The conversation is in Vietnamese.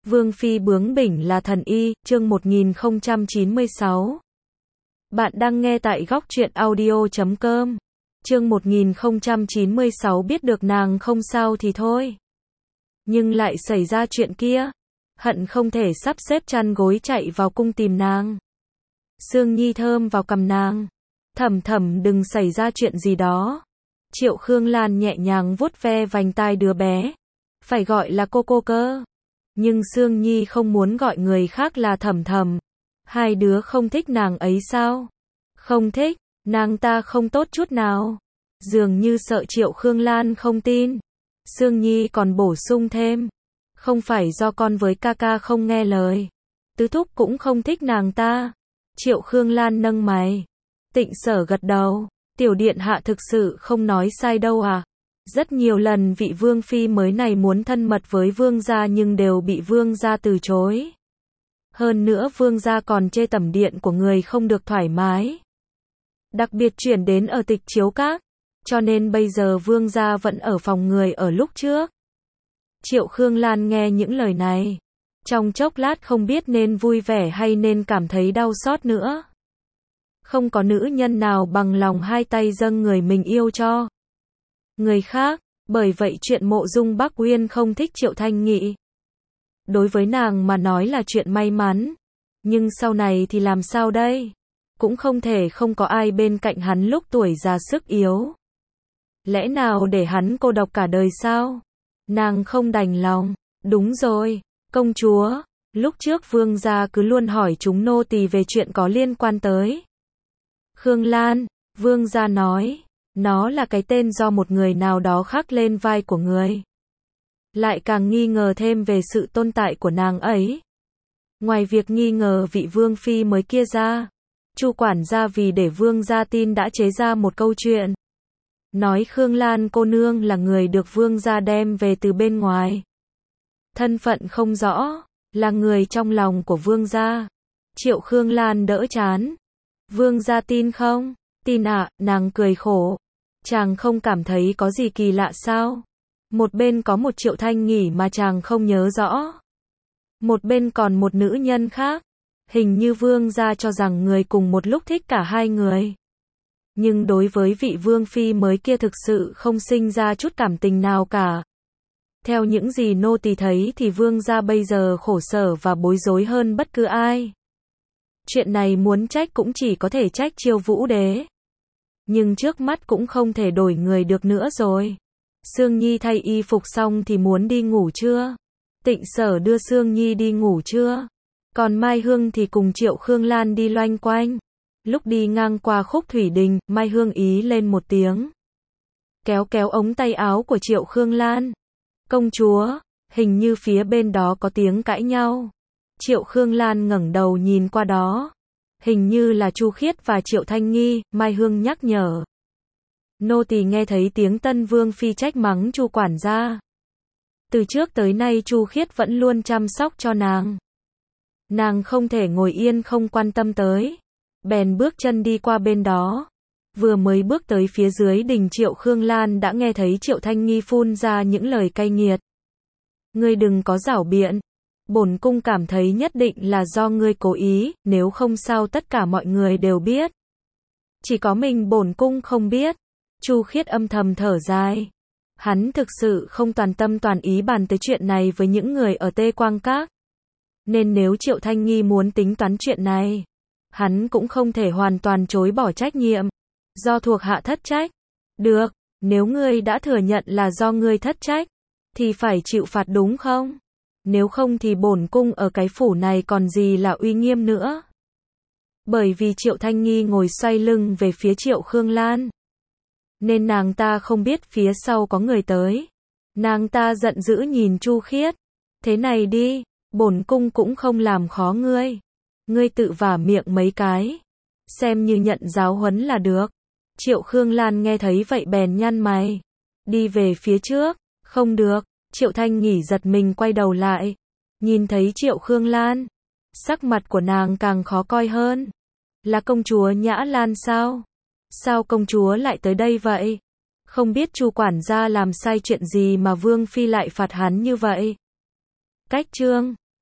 Vương phi bướng bỉnh là thần y, chương 1096. Bạn đang nghe tại góc truyện audio.com. Chương 1096 biết được nàng không sao thì thôi. Nhưng lại xảy ra chuyện kia. Hận không thể sắp xếp chăn gối chạy vào cung tìm nàng. Sương Nhi thơm vào cằm nàng. Thầm thầm đừng xảy ra chuyện gì đó. Triệu Khương Lan nhẹ nhàng vuốt ve vành tai đứa bé. Phải gọi là cô cơ. Nhưng Sương Nhi không muốn gọi người khác là thầm thầm. Hai đứa không thích nàng ấy sao? Không thích, nàng ta không tốt chút nào. Dường như sợ Triệu Khương Lan không tin. Sương Nhi còn bổ sung thêm. Không phải do con với ca ca không nghe lời. Tứ thúc cũng không thích nàng ta. Triệu Khương Lan nâng mày. Tịnh Sở gật đầu. Tiểu điện hạ thực sự không nói sai đâu à. Rất nhiều lần vị vương phi mới này muốn thân mật với vương gia nhưng đều bị vương gia từ chối. Hơn nữa vương gia còn chê tẩm điện của người không được thoải mái. Đặc biệt chuyển đến ở Tịch Chiếu Các. Cho nên bây giờ vương gia vẫn ở phòng người ở lúc trước. Triệu Khương Lan nghe những lời này. Trong chốc lát không biết nên vui vẻ hay nên cảm thấy đau xót nữa. Không có nữ nhân nào bằng lòng hai tay dâng người mình yêu cho người khác, bởi vậy chuyện Mộ Dung Bắc Uyên không thích Triệu Thanh Nghị. Đối với nàng mà nói là chuyện may mắn, nhưng sau này thì làm sao đây? Cũng không thể không có ai bên cạnh hắn lúc tuổi già sức yếu. Lẽ nào để hắn cô độc cả đời sao? Nàng không đành lòng. Đúng rồi, công chúa, lúc trước vương gia cứ luôn hỏi chúng nô tỳ về chuyện có liên quan tới Khương Lan, vương gia nói. Nó là cái tên do một người nào đó khắc lên vai của người. Lại càng nghi ngờ thêm về sự tồn tại của nàng ấy. Ngoài việc nghi ngờ vị vương phi mới kia ra, Chu quản gia vì để vương gia tin đã chế ra một câu chuyện. Nói Khương Lan cô nương là người được vương gia đem về từ bên ngoài. Thân phận không rõ, là người trong lòng của vương gia. Triệu Khương Lan đỡ chán. Vương gia tin không? Tin ạ, nàng cười khổ. Chàng không cảm thấy có gì kỳ lạ sao? Một bên có một Triệu Thanh Nghị mà chàng không nhớ rõ. Một bên còn một nữ nhân khác. Hình như vương gia cho rằng người cùng một lúc thích cả hai người. Nhưng đối với vị vương phi mới kia thực sự không sinh ra chút cảm tình nào cả. Theo những gì nô tỳ thấy thì vương gia bây giờ khổ sở và bối rối hơn bất cứ ai. Chuyện này muốn trách cũng chỉ có thể trách Chiêu Vũ Đế. Nhưng trước mắt cũng không thể đổi người được nữa rồi. Sương Nhi thay y phục xong thì muốn đi ngủ chưa? Tịnh Sở đưa Sương Nhi đi ngủ chưa? Còn Mai Hương thì cùng Triệu Khương Lan đi loanh quanh. Lúc đi ngang qua Khúc Thủy Đình, Mai Hương ý lên một tiếng. Kéo kéo ống tay áo của Triệu Khương Lan. Công chúa, hình như phía bên đó có tiếng cãi nhau. Triệu Khương Lan ngẩng đầu nhìn qua đó. Hình như là Chu Khiết và Triệu Thanh Nghi, Mai Hương nhắc nhở. Nô tỳ nghe thấy tiếng Tân Vương phi trách mắng Chu quản gia. Từ trước tới nay Chu Khiết vẫn luôn chăm sóc cho nàng. Nàng không thể ngồi yên không quan tâm tới. Bèn bước chân đi qua bên đó. Vừa mới bước tới phía dưới đình Triệu Khương Lan đã nghe thấy Triệu Thanh Nghi phun ra những lời cay nghiệt. Ngươi đừng có giảo biện. Bổn cung cảm thấy nhất định là do ngươi cố ý, nếu không sao tất cả mọi người đều biết. Chỉ có mình bổn cung không biết. Chu Khiết âm thầm thở dài. Hắn thực sự không toàn tâm toàn ý bàn tới chuyện này với những người ở Tê Quang Các. Nên nếu Triệu Thanh Nghi muốn tính toán chuyện này, hắn cũng không thể hoàn toàn chối bỏ trách nhiệm. Do thuộc hạ thất trách. Được, nếu ngươi đã thừa nhận là do ngươi thất trách, thì phải chịu phạt đúng không? Nếu không thì bổn cung ở cái phủ này còn gì là uy nghiêm nữa. Bởi vì Triệu Thanh Nghi ngồi xoay lưng về phía Triệu Khương Lan, nên nàng ta không biết phía sau có người tới. Nàng ta giận dữ nhìn Chu Khiết. Thế này đi, bổn cung cũng không làm khó ngươi. Ngươi tự vả miệng mấy cái. Xem như nhận giáo huấn là được. Triệu Khương Lan nghe thấy vậy bèn nhăn mày. Đi về phía trước. Không được. Triệu Thanh Nghỉ giật mình quay đầu lại. Nhìn thấy Triệu Khương Lan. Sắc mặt của nàng càng khó coi hơn. Là công chúa Nhã Lan sao? Sao công chúa lại tới đây vậy? Không biết Chu quản gia làm sai chuyện gì mà Vương Phi lại phạt hắn như vậy? Cách chương